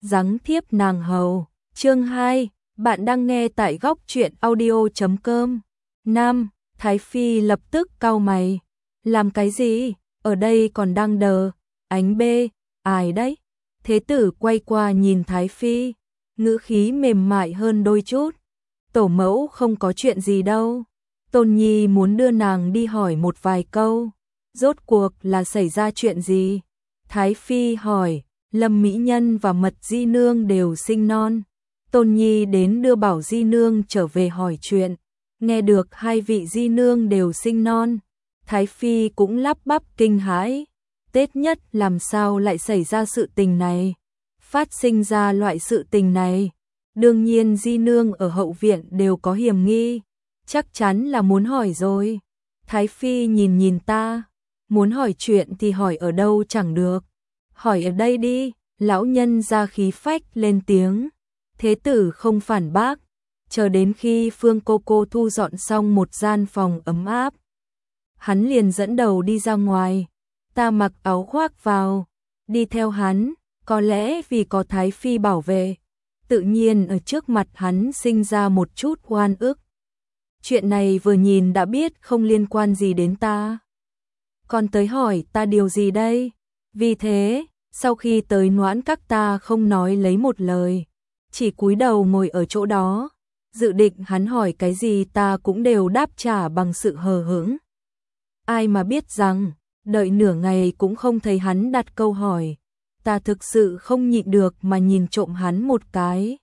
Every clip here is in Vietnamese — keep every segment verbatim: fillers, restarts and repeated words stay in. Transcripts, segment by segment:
giáng thiếp nàng hầu. Chương hai, bạn đang nghe tại góc truyện audio chấm com. Nam, Thái Phi lập tức cau mày. Làm cái gì? Ở đây còn đang đờ. Ánh bê, ai đấy? Thế tử quay qua nhìn Thái Phi, ngữ khí mềm mại hơn đôi chút. Tổ mẫu không có chuyện gì đâu. Tôn Nhi muốn đưa nàng đi hỏi một vài câu. Rốt cuộc là xảy ra chuyện gì? Thái Phi hỏi. Lâm Mỹ Nhân và Mật Di Nương đều sinh non. Tôn Nhi đến đưa Bảo Di Nương trở về hỏi chuyện. Nghe được hai vị Di Nương đều sinh non, Thái Phi cũng lắp bắp kinh hãi. Tết nhất làm sao lại xảy ra sự tình này? Phát sinh ra loại sự tình này. Đương nhiên Di Nương ở hậu viện đều có hiểm nghi. Chắc chắn là muốn hỏi rồi. Thái Phi nhìn nhìn ta. Muốn hỏi chuyện thì hỏi ở đâu chẳng được. Hỏi ở đây đi. Lão nhân ra khí phách lên tiếng. Thế tử không phản bác. Chờ đến khi Phương cô cô thu dọn xong một gian phòng ấm áp, hắn liền dẫn đầu đi ra ngoài. Ta mặc áo khoác vào, đi theo hắn. Có lẽ vì có Thái Phi bảo vệ, tự nhiên ở trước mặt hắn sinh ra một chút oan ức. Chuyện này vừa nhìn đã biết không liên quan gì đến ta. Còn tới hỏi ta điều gì đây? Vì thế, sau khi tới Noãn Các ta không nói lấy một lời, chỉ cúi đầu ngồi ở chỗ đó. Dự định hắn hỏi cái gì ta cũng đều đáp trả bằng sự hờ hững. Ai mà biết rằng, đợi nửa ngày cũng không thấy hắn đặt câu hỏi. Ta thực sự không nhịn được mà nhìn trộm hắn một cái.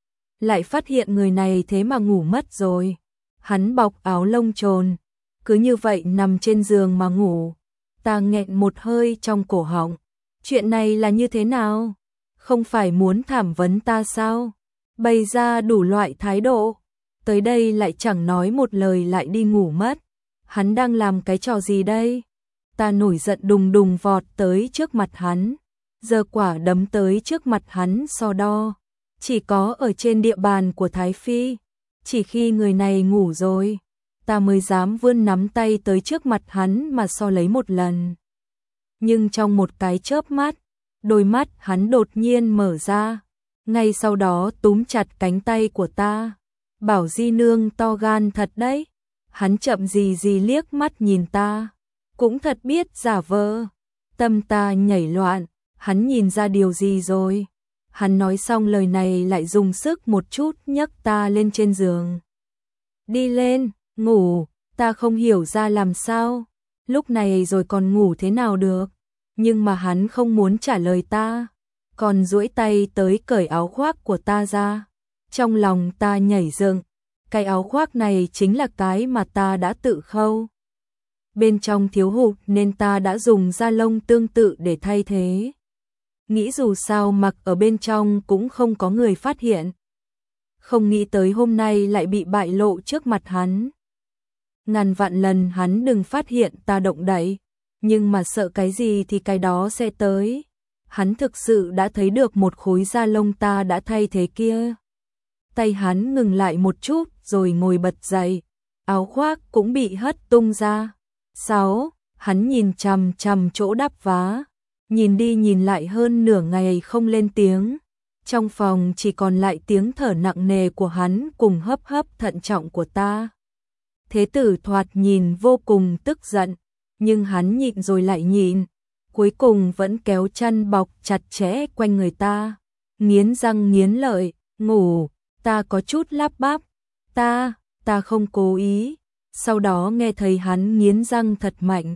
Lại phát hiện người này thế mà ngủ mất rồi. Hắn bọc áo lông trồn, cứ như vậy nằm trên giường mà ngủ. Ta nghẹn một hơi trong cổ họng. Chuyện này là như thế nào? Không phải muốn thẩm vấn ta sao? Bày ra đủ loại thái độ. Tới đây lại chẳng nói một lời lại đi ngủ mất. Hắn đang làm cái trò gì đây? Ta nổi giận đùng đùng vọt tới trước mặt hắn. Giơ quả đấm tới trước mặt hắn so đo. Chỉ có ở trên địa bàn của Thái Phi, chỉ khi người này ngủ rồi, ta mới dám vươn nắm tay tới trước mặt hắn mà so lấy một lần. Nhưng trong một cái chớp mắt, đôi mắt hắn đột nhiên mở ra. Ngay sau đó túm chặt cánh tay của ta. Bảo Di Nương to gan thật đấy. Hắn chậm gì gì liếc mắt nhìn ta. Cũng thật biết giả vờ. Tâm ta nhảy loạn. Hắn nhìn ra điều gì rồi? Hắn nói xong lời này lại dùng sức một chút nhấc ta lên trên giường. Đi lên, ngủ. Ta không hiểu ra làm sao. Lúc này rồi còn ngủ thế nào được. Nhưng mà hắn không muốn trả lời ta. Còn duỗi tay tới cởi áo khoác của ta ra. Trong lòng ta nhảy dựng. Cái áo khoác này chính là cái mà ta đã tự khâu. Bên trong thiếu hụt nên ta đã dùng da lông tương tự để thay thế. Nghĩ dù sao mặc ở bên trong cũng không có người phát hiện. Không nghĩ tới hôm nay lại bị bại lộ trước mặt hắn. Ngàn vạn lần hắn đừng phát hiện ta động đậy. Nhưng mà sợ cái gì thì cái đó sẽ tới. Hắn thực sự đã thấy được một khối da lông ta đã thay thế kia. Tay hắn ngừng lại một chút rồi ngồi bật dậy. Áo khoác cũng bị hất tung ra. Sáu, hắn nhìn chằm chằm chỗ đắp vá. Nhìn đi nhìn lại hơn nửa ngày không lên tiếng. Trong phòng chỉ còn lại tiếng thở nặng nề của hắn cùng hấp hấp thận trọng của ta. Thế tử thoạt nhìn vô cùng tức giận. Nhưng hắn nhịn rồi lại nhịn. Cuối cùng vẫn kéo chăn bọc chặt chẽ quanh người ta. Nghiến răng nghiến lợi, ngủ. Ta có chút lắp bắp. Ta, ta không cố ý. Sau đó nghe thấy hắn nghiến răng thật mạnh.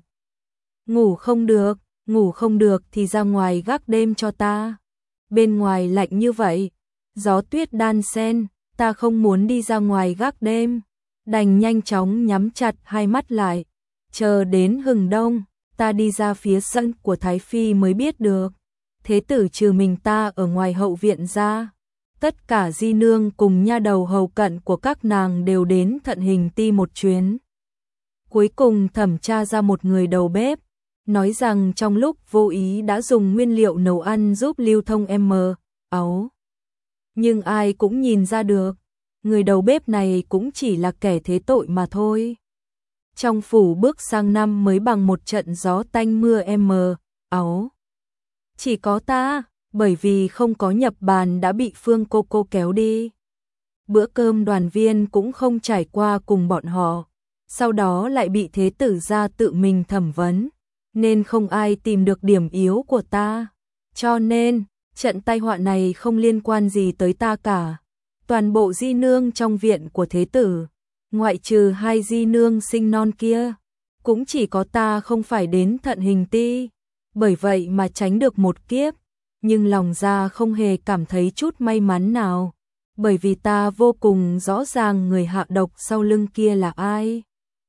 Ngủ không được, ngủ không được thì ra ngoài gác đêm cho ta. Bên ngoài lạnh như vậy, gió tuyết đan xen, ta không muốn đi ra ngoài gác đêm. Đành nhanh chóng nhắm chặt hai mắt lại. Chờ đến hừng đông, ta đi ra phía sân của Thái Phi mới biết được. Thế tử trừ mình ta ở ngoài hậu viện ra. Tất cả Di Nương cùng nha đầu hầu cận của các nàng đều đến Thận Hình Ti một chuyến. Cuối cùng thẩm tra ra một người đầu bếp, nói rằng trong lúc vô ý đã dùng nguyên liệu nấu ăn giúp lưu thông M, áo. Nhưng ai cũng nhìn ra được, người đầu bếp này cũng chỉ là kẻ thế tội mà thôi. Trong phủ bước sang năm mới bằng một trận gió tanh mưa M, áo. Chỉ có ta, bởi vì không có nhập bàn đã bị Phương cô cô kéo đi. Bữa cơm đoàn viên cũng không trải qua cùng bọn họ, sau đó lại bị thế tử gia tự mình thẩm vấn, nên không ai tìm được điểm yếu của ta. Cho nên, trận tai họa này không liên quan gì tới ta cả. Toàn bộ di nương trong viện của thế tử, ngoại trừ hai di nương sinh non kia, cũng chỉ có ta không phải đến thận hình ti, bởi vậy mà tránh được một kiếp, nhưng lòng ra không hề cảm thấy chút may mắn nào, bởi vì ta vô cùng rõ ràng người hạ độc sau lưng kia là ai.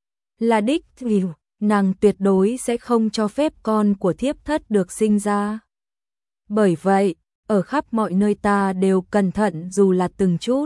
Là đích vì nàng tuyệt đối sẽ không cho phép con của thiếp thất được sinh ra. Bởi vậy, ở khắp mọi nơi ta đều cẩn thận dù là từng chút.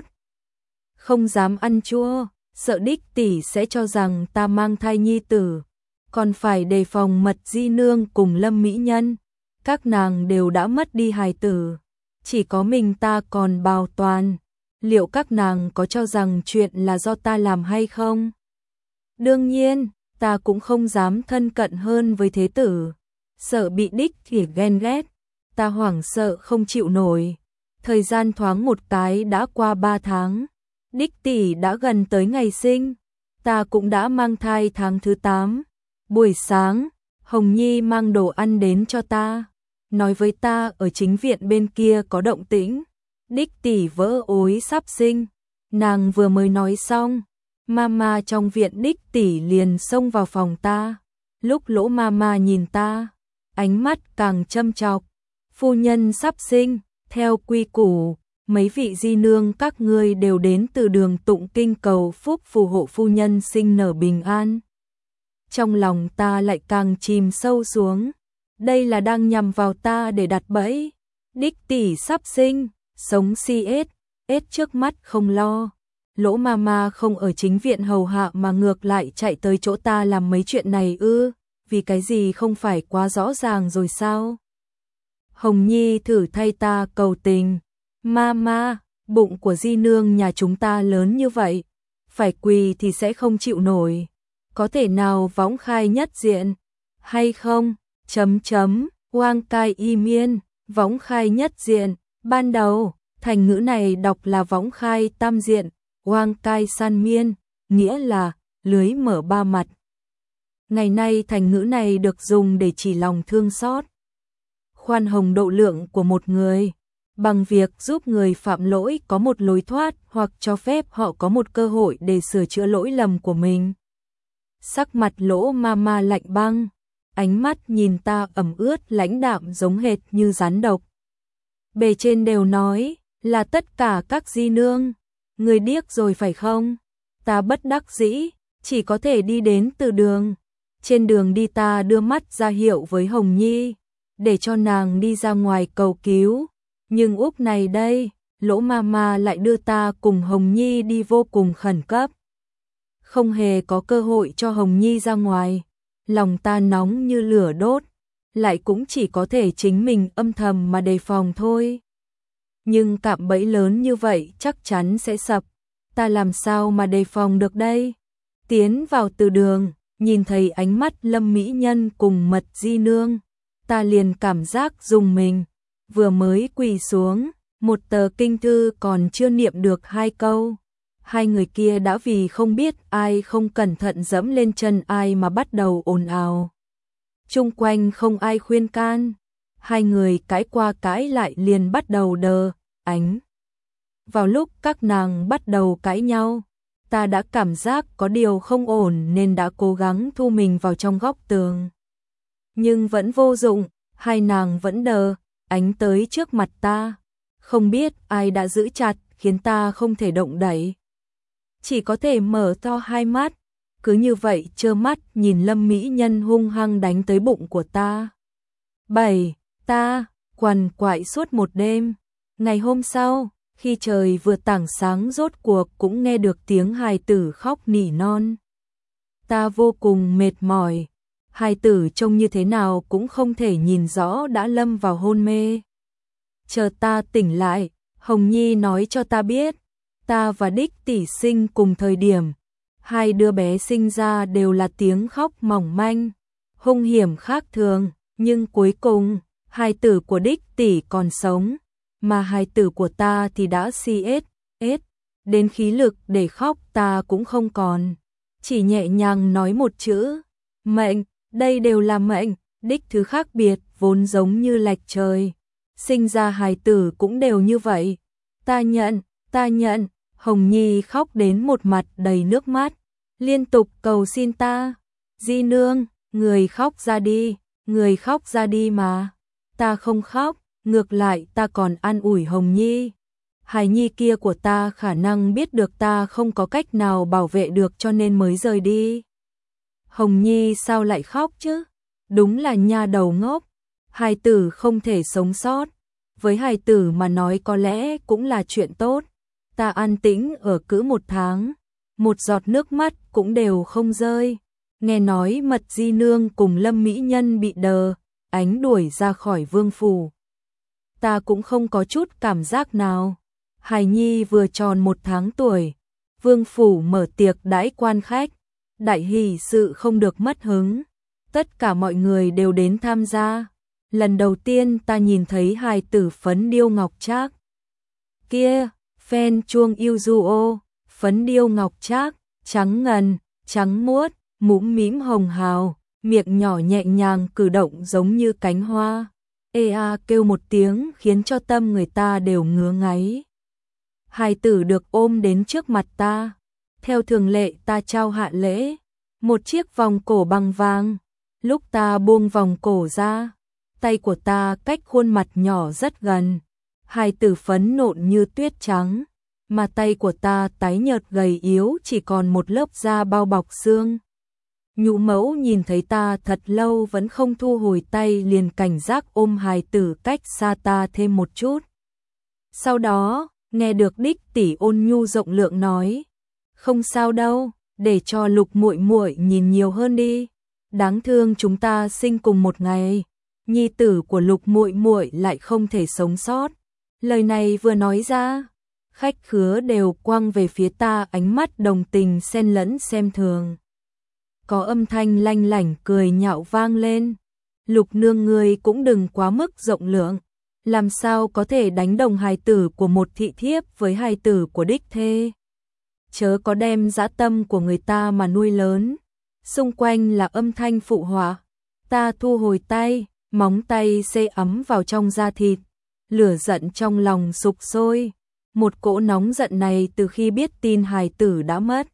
Không dám ăn chua, sợ đích tỷ sẽ cho rằng ta mang thai nhi tử, còn phải đề phòng mật di nương cùng Lâm mỹ nhân, các nàng đều đã mất đi hài tử, chỉ có mình ta còn bảo toàn. Liệu các nàng có cho rằng chuyện là do ta làm hay không? Đương nhiên, ta cũng không dám thân cận hơn với thế tử, sợ bị đích thì ghen ghét, ta hoảng sợ không chịu nổi. Thời gian thoáng một cái đã qua ba tháng, đích tỷ đã gần tới ngày sinh, ta cũng đã mang thai tháng thứ tám. Buổi sáng, Hồng Nhi mang đồ ăn đến cho ta, nói với ta ở chính viện bên kia có động tĩnh, đích tỷ vỡ ối sắp sinh. Nàng vừa mới nói xong, mama trong viện đích tỷ liền xông vào phòng ta. Lúc Lỗ mama nhìn ta, ánh mắt càng châm chọc. Phu nhân sắp sinh, theo quy củ, mấy vị di nương các ngươi đều đến từ đường tụng kinh cầu phúc phù hộ phu nhân sinh nở bình an. Trong lòng ta lại càng chìm sâu xuống, đây là đang nhằm vào ta để đặt bẫy. Đích tỷ sắp sinh, sống si ết, ết trước mắt không lo. Lỗ mama không ở chính viện hầu hạ mà ngược lại chạy tới chỗ ta làm mấy chuyện này ư, vì cái gì không phải quá rõ ràng rồi sao? Hồng Nhi thử thay ta cầu tình, mama, bụng của di nương nhà chúng ta lớn như vậy, phải quỳ thì sẽ không chịu nổi, có thể nào võng khai nhất diện, hay không? Chấm chấm, oang cai y miên, võng khai nhất diện, ban đầu, thành ngữ này đọc là võng khai tam diện, oang cai san miên, nghĩa là lưới mở ba mặt. Ngày nay thành ngữ này được dùng để chỉ lòng thương xót, khoan hồng độ lượng của một người, bằng việc giúp người phạm lỗi có một lối thoát hoặc cho phép họ có một cơ hội để sửa chữa lỗi lầm của mình. Sắc mặt Lỗ mama lạnh băng, ánh mắt nhìn ta ẩm ướt lãnh đạm giống hệt như rắn độc. Bề trên đều nói là tất cả các di nương, người điếc rồi phải không? Ta bất đắc dĩ, chỉ có thể đi đến từ đường. Trên đường đi ta đưa mắt ra hiệu với Hồng Nhi, để cho nàng đi ra ngoài cầu cứu. Nhưng úp này đây, Lỗ mama lại đưa ta cùng Hồng Nhi đi vô cùng khẩn cấp. Không hề có cơ hội cho Hồng Nhi ra ngoài, lòng ta nóng như lửa đốt, lại cũng chỉ có thể chính mình âm thầm mà đề phòng thôi. Nhưng cạm bẫy lớn như vậy chắc chắn sẽ sập, ta làm sao mà đề phòng được đây? Tiến vào từ đường, nhìn thấy ánh mắt Lâm mỹ nhân cùng mật di nương, ta liền cảm giác rùng mình, vừa mới quỳ xuống, một tờ kinh thư còn chưa niệm được hai câu. Hai người kia đã vì không biết ai không cẩn thận dẫm lên chân ai mà bắt đầu ồn ào. Chung quanh không ai khuyên can, hai người cãi qua cãi lại liền bắt đầu đờ ánh. Vào lúc các nàng bắt đầu cãi nhau, ta đã cảm giác có điều không ổn nên đã cố gắng thu mình vào trong góc tường. Nhưng vẫn vô dụng, hai nàng vẫn đờ ánh tới trước mặt ta, không biết ai đã giữ chặt khiến ta không thể động đậy. Chỉ có thể mở to hai mắt, cứ như vậy trơ mắt nhìn Lâm mỹ nhân hung hăng đánh tới bụng của ta. Bảy, ta quằn quại suốt một đêm. Ngày hôm sau, khi trời vừa tảng sáng rốt cuộc cũng nghe được tiếng hài tử khóc nỉ non. Ta vô cùng mệt mỏi, hài tử trông như thế nào cũng không thể nhìn rõ đã lâm vào hôn mê. Chờ ta tỉnh lại, Hồng Nhi nói cho ta biết, ta và đích tỷ sinh cùng thời điểm, hai đứa bé sinh ra đều là tiếng khóc mỏng manh, hung hiểm khác thường, nhưng cuối cùng, hài tử của đích tỷ còn sống, mà hài tử của ta thì đã si ết, ết, đến khí lực để khóc ta cũng không còn. Chỉ nhẹ nhàng nói một chữ, mệnh, đây đều là mệnh, đích thứ khác biệt, vốn giống như lệch trời. Sinh ra hài tử cũng đều như vậy. Ta nhận, ta nhận, Hồng Nhi khóc đến một mặt đầy nước mắt, liên tục cầu xin ta. Di nương, người khóc ra đi, người khóc ra đi mà. Ta không khóc, ngược lại ta còn an ủi Hồng Nhi. Hài nhi kia của ta khả năng biết được ta không có cách nào bảo vệ được cho nên mới rời đi. Hồng Nhi sao lại khóc chứ? Đúng là nha đầu ngốc. Hài tử không thể sống sót. Với hài tử mà nói có lẽ cũng là chuyện tốt. Ta an tĩnh ở cữ một tháng, một giọt nước mắt cũng đều không rơi. Nghe nói Mật Di nương cùng Lâm mỹ nhân bị đờ, ánh đuổi ra khỏi vương phủ. Ta cũng không có chút cảm giác nào. Hài nhi vừa tròn một tháng tuổi, vương phủ mở tiệc đãi quan khách, đại hỷ sự không được mất hứng. Tất cả mọi người đều đến tham gia. Lần đầu tiên ta nhìn thấy hài tử phấn điêu ngọc trác. Kia, phen chuông yêu du ô, phấn điêu ngọc trác, trắng ngần, trắng muốt, mũm mĩm hồng hào, miệng nhỏ nhẹ nhàng cử động giống như cánh hoa. Ê a kêu một tiếng khiến cho tâm người ta đều ngứa ngáy. Hài tử được ôm đến trước mặt ta. Theo thường lệ ta trao hạ lễ, một chiếc vòng cổ bằng vàng. Lúc ta buông vòng cổ ra, tay của ta cách khuôn mặt nhỏ rất gần. Hài tử phấn nộn như tuyết trắng, mà tay của ta tái nhợt gầy yếu chỉ còn một lớp da bao bọc xương. Nhũ mẫu nhìn thấy ta thật lâu vẫn không thu hồi tay, liền cảnh giác ôm hài tử cách xa ta thêm một chút. Sau đó, nghe được đích tỷ ôn nhu rộng lượng nói, không sao đâu, để cho Lục muội muội nhìn nhiều hơn đi. Đáng thương chúng ta sinh cùng một ngày, nhi tử của Lục muội muội lại không thể sống sót. Lời này vừa nói ra, khách khứa đều quăng về phía ta ánh mắt đồng tình xen lẫn xem thường. Có âm thanh lanh lảnh cười nhạo vang lên. Lục nương ngươi cũng đừng quá mức rộng lượng, làm sao có thể đánh đồng hài tử của một thị thiếp với hài tử của đích thê. Chớ có đem dã tâm của người ta mà nuôi lớn. Xung quanh là âm thanh phụ họa. Ta thu hồi tay, móng tay xê ấm vào trong da thịt. Lửa giận trong lòng sục sôi. Một cỗ nóng giận này từ khi biết tin hài tử đã mất,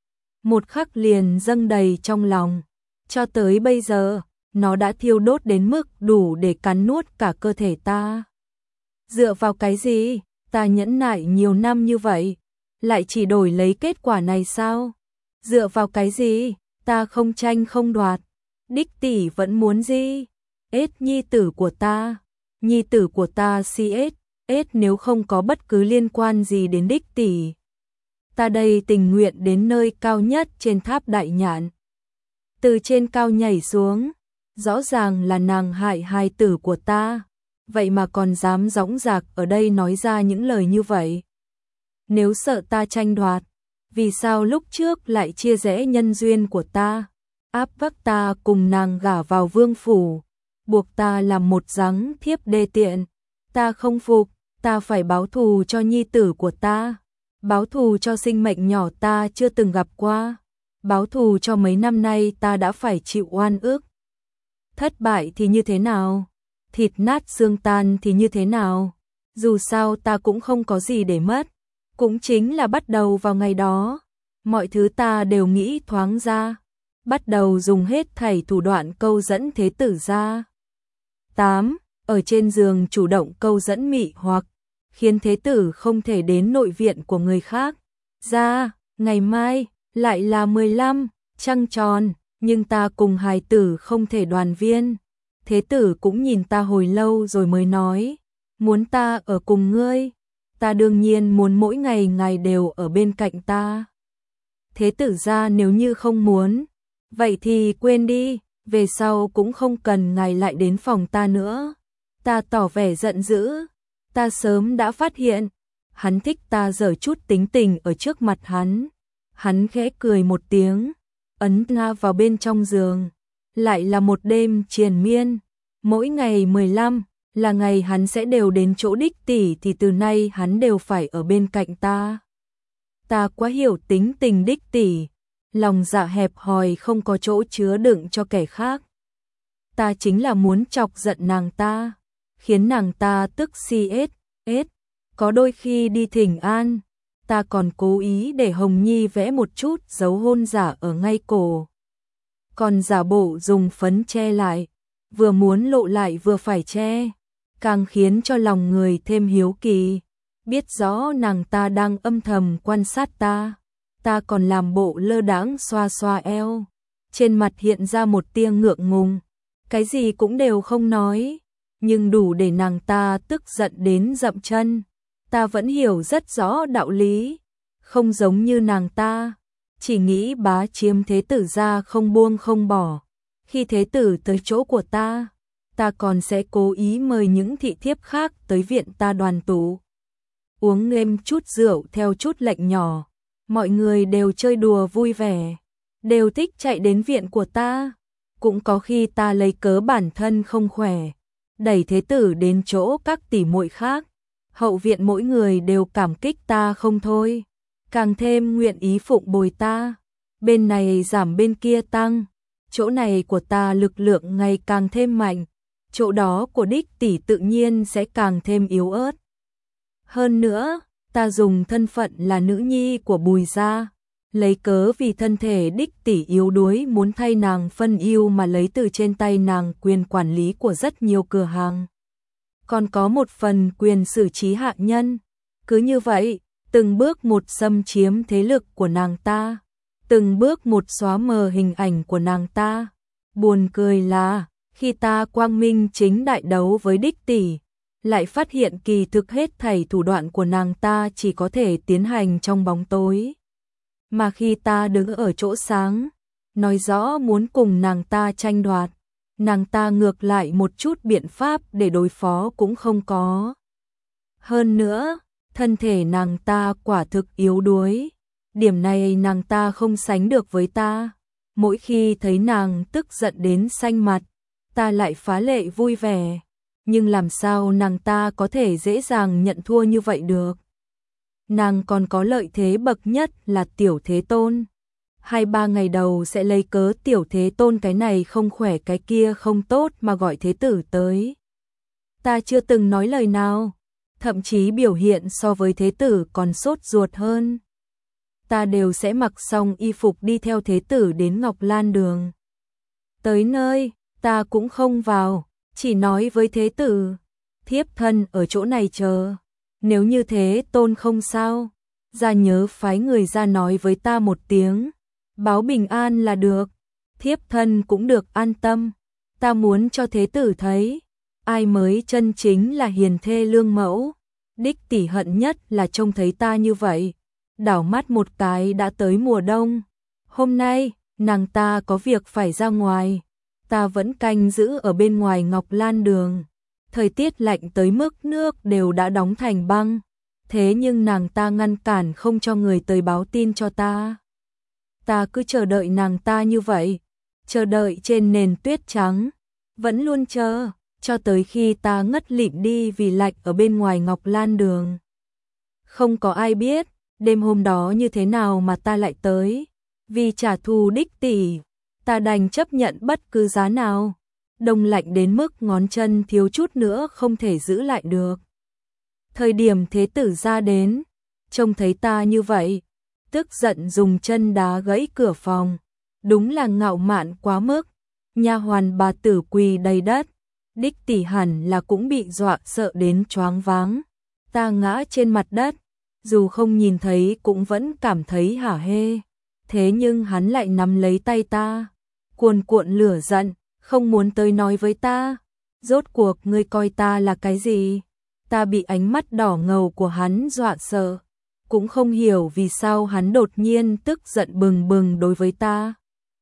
một khắc liền dâng đầy trong lòng. Cho tới bây giờ, nó đã thiêu đốt đến mức đủ để cắn nuốt cả cơ thể ta. Dựa vào cái gì, ta nhẫn nại nhiều năm như vậy, lại chỉ đổi lấy kết quả này sao? Dựa vào cái gì, ta không tranh không đoạt, đích tỷ vẫn muốn gì? Ết nhi tử của ta, nhi tử của ta si ết, ết nếu không có bất cứ liên quan gì đến đích tỷ. Ta đây tình nguyện đến nơi cao nhất trên tháp đại nhạn. Từ trên cao nhảy xuống, rõ ràng là nàng hại hài tử của ta, vậy mà còn dám dõng dạc ở đây nói ra những lời như vậy. Nếu sợ ta tranh đoạt, vì sao lúc trước lại chia rẽ nhân duyên của ta, áp bức ta cùng nàng gả vào vương phủ, buộc ta làm một giáng thiếp đê tiện. Ta không phục, ta phải báo thù cho nhi tử của ta, báo thù cho sinh mệnh nhỏ ta chưa từng gặp qua, báo thù cho mấy năm nay ta đã phải chịu oan ức. Thất bại thì như thế nào? Thịt nát xương tan thì như thế nào? Dù sao ta cũng không có gì để mất. Cũng chính là bắt đầu vào ngày đó, mọi thứ ta đều nghĩ thoáng ra, bắt đầu dùng hết thảy thủ đoạn câu dẫn thế tử ra. tám. Ở trên giường chủ động câu dẫn mị hoặc, khiến thế tử không thể đến nội viện của người khác. Ra, ngày mai, lại là mười lăm, trăng tròn, nhưng ta cùng hài tử không thể đoàn viên. Thế tử cũng nhìn ta hồi lâu rồi mới nói, muốn ta ở cùng ngươi. Ta đương nhiên muốn mỗi ngày ngày đều ở bên cạnh ta. Thế tử ra nếu như không muốn, vậy thì quên đi, về sau cũng không cần ngài lại đến phòng ta nữa. Ta tỏ vẻ giận dữ, ta sớm đã phát hiện, hắn thích ta giở chút tính tình ở trước mặt hắn. Hắn khẽ cười một tiếng, ấn ta vào bên trong giường, lại là một đêm triền miên, mỗi ngày mười lăm, là ngày hắn sẽ đều đến chỗ đích tỷ thì từ nay hắn đều phải ở bên cạnh ta. Ta quá hiểu tính tình đích tỷ, lòng dạ hẹp hòi không có chỗ chứa đựng cho kẻ khác. Ta chính là muốn chọc giận nàng ta, khiến nàng ta tức si ết, ết. Có đôi khi đi thỉnh an, ta còn cố ý để Hồng Nhi vẽ một chút dấu hôn giả ở ngay cổ. Còn giả bộ dùng phấn che lại, vừa muốn lộ lại vừa phải che, càng khiến cho lòng người thêm hiếu kỳ. Biết rõ nàng ta đang âm thầm quan sát ta, ta còn làm bộ lơ đãng xoa xoa eo. Trên mặt hiện ra một tia ngượng ngùng, cái gì cũng đều không nói, nhưng đủ để nàng ta tức giận đến dậm chân. Ta vẫn hiểu rất rõ đạo lý, không giống như nàng ta, chỉ nghĩ bá chiếm thế tử ra không buông không bỏ. Khi thế tử tới chỗ của ta, ta còn sẽ cố ý mời những thị thiếp khác tới viện ta đoàn tụ. Uống êm chút rượu theo chút lệnh nhỏ, mọi người đều chơi đùa vui vẻ, đều thích chạy đến viện của ta. Cũng có khi ta lấy cớ bản thân không khỏe, đẩy thế tử đến chỗ các tỷ muội khác. Hậu viện mỗi người đều cảm kích ta không thôi, càng thêm nguyện ý phụng bồi ta. Bên này giảm bên kia tăng, chỗ này của ta lực lượng ngày càng thêm mạnh, chỗ đó của đích tỷ tự nhiên sẽ càng thêm yếu ớt. Hơn nữa, ta dùng thân phận là nữ nhi của Bùi gia, lấy cớ vì thân thể đích tỷ yếu đuối muốn thay nàng phân ưu mà lấy từ trên tay nàng quyền quản lý của rất nhiều cửa hàng. Còn có một phần quyền xử trí hạ nhân. Cứ như vậy, từng bước một xâm chiếm thế lực của nàng ta, từng bước một xóa mờ hình ảnh của nàng ta. Buồn cười là, khi ta quang minh chính đại đấu với đích tỷ, lại phát hiện kỳ thực hết thảy thủ đoạn của nàng ta chỉ có thể tiến hành trong bóng tối. Mà khi ta đứng ở chỗ sáng, nói rõ muốn cùng nàng ta tranh đoạt, nàng ta ngược lại một chút biện pháp để đối phó cũng không có. Hơn nữa, thân thể nàng ta quả thực yếu đuối, điểm này nàng ta không sánh được với ta. Mỗi khi thấy nàng tức giận đến xanh mặt, ta lại phá lệ vui vẻ. Nhưng làm sao nàng ta có thể dễ dàng nhận thua như vậy được? Nàng còn có lợi thế bậc nhất là tiểu thế tôn. Hai ba ngày đầu sẽ lấy cớ tiểu thế tôn cái này không khỏe cái kia không tốt mà gọi thế tử tới. Ta chưa từng nói lời nào, thậm chí biểu hiện so với thế tử còn sốt ruột hơn. Ta đều sẽ mặc xong y phục đi theo thế tử đến Ngọc Lan Đường. Tới nơi, ta cũng không vào, chỉ nói với thế tử, thiếp thân ở chỗ này chờ. Nếu như thế tôn không sao, ra nhớ phái người ra nói với ta một tiếng, báo bình an là được, thiếp thân cũng được an tâm. Ta muốn cho thế tử thấy, ai mới chân chính là hiền thê lương mẫu. Đích tỷ hận nhất là trông thấy ta như vậy, đảo mắt một cái đã tới mùa đông. Hôm nay, nàng ta có việc phải ra ngoài, ta vẫn canh giữ ở bên ngoài Ngọc Lan Đường. Thời tiết lạnh tới mức nước đều đã đóng thành băng, thế nhưng nàng ta ngăn cản không cho người tới báo tin cho ta. Ta cứ chờ đợi nàng ta như vậy, chờ đợi trên nền tuyết trắng, vẫn luôn chờ, cho tới khi ta ngất lịm đi vì lạnh ở bên ngoài Ngọc Lan Đường. Không có ai biết, đêm hôm đó như thế nào mà ta lại tới, vì trả thù đích tỷ, ta đành chấp nhận bất cứ giá nào. Đông lạnh đến mức ngón chân thiếu chút nữa không thể giữ lại được. Thời điểm thế tử ra đến, trông thấy ta như vậy, tức giận dùng chân đá gãy cửa phòng. Đúng là ngạo mạn quá mức, nha hoàn bà tử quỳ đầy đất, đích tỷ hẳn là cũng bị dọa sợ đến choáng váng. Ta ngã trên mặt đất, dù không nhìn thấy cũng vẫn cảm thấy hả hê. Thế nhưng hắn lại nắm lấy tay ta, cuồn cuộn lửa giận, không muốn tới nói với ta. Rốt cuộc ngươi coi ta là cái gì? Ta bị ánh mắt đỏ ngầu của hắn dọa sợ, cũng không hiểu vì sao hắn đột nhiên tức giận bừng bừng đối với ta.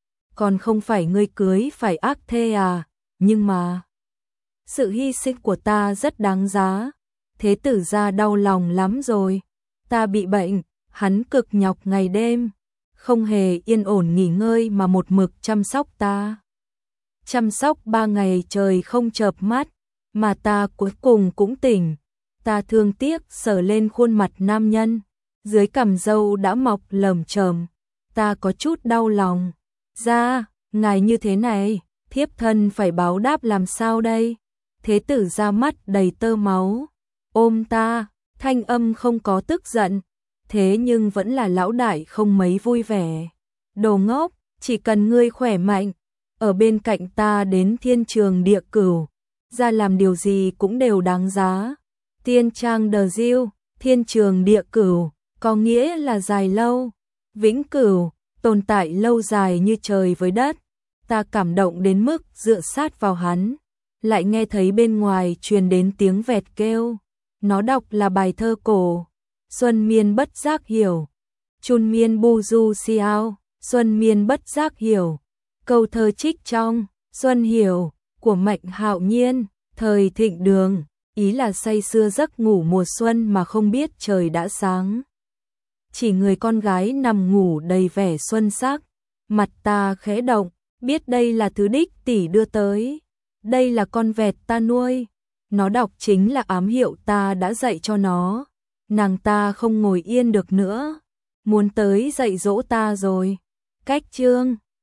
Còn không phải ngươi cưới phải ác thê à? Nhưng mà sự hy sinh của ta rất đáng giá. Thế tử gia đau lòng lắm rồi. Ta bị bệnh, hắn cực nhọc ngày đêm, không hề yên ổn nghỉ ngơi mà một mực chăm sóc ta. Chăm sóc ba ngày trời không chợp mắt, mà ta cuối cùng cũng tỉnh. Ta thương tiếc sờ lên khuôn mặt nam nhân, dưới cằm râu đã mọc lởm chởm, ta có chút đau lòng. Ra, ngài như thế này, thiếp thân phải báo đáp làm sao đây? Thế tử ra mắt đầy tơ máu, ôm ta, thanh âm không có tức giận, thế nhưng vẫn là lão đại không mấy vui vẻ. Đồ ngốc, chỉ cần ngươi khỏe mạnh, ở bên cạnh ta đến thiên trường địa cửu, ra làm điều gì cũng đều đáng giá. Tiên trang đờ diêu, thiên trường địa cửu, có nghĩa là dài lâu, vĩnh cửu, tồn tại lâu dài như trời với đất. Ta cảm động đến mức dựa sát vào hắn, lại nghe thấy bên ngoài truyền đến tiếng vẹt kêu. Nó đọc là bài thơ cổ. Xuân miên bất giác hiểu, chun miên bu du xiao, xuân miên bất giác hiểu. Câu thơ trích trong Xuân Hiểu của Mạnh Hạo Nhiên, thời thịnh đường, ý là say sưa giấc ngủ mùa xuân mà không biết trời đã sáng. Chỉ người con gái nằm ngủ đầy vẻ xuân sắc, mặt ta khẽ động, biết đây là thứ đích tỷ đưa tới. Đây là con vẹt ta nuôi. Nó đọc chính là ám hiệu ta đã dạy cho nó. Nàng ta không ngồi yên được nữa, muốn tới dạy dỗ ta rồi. Cách chương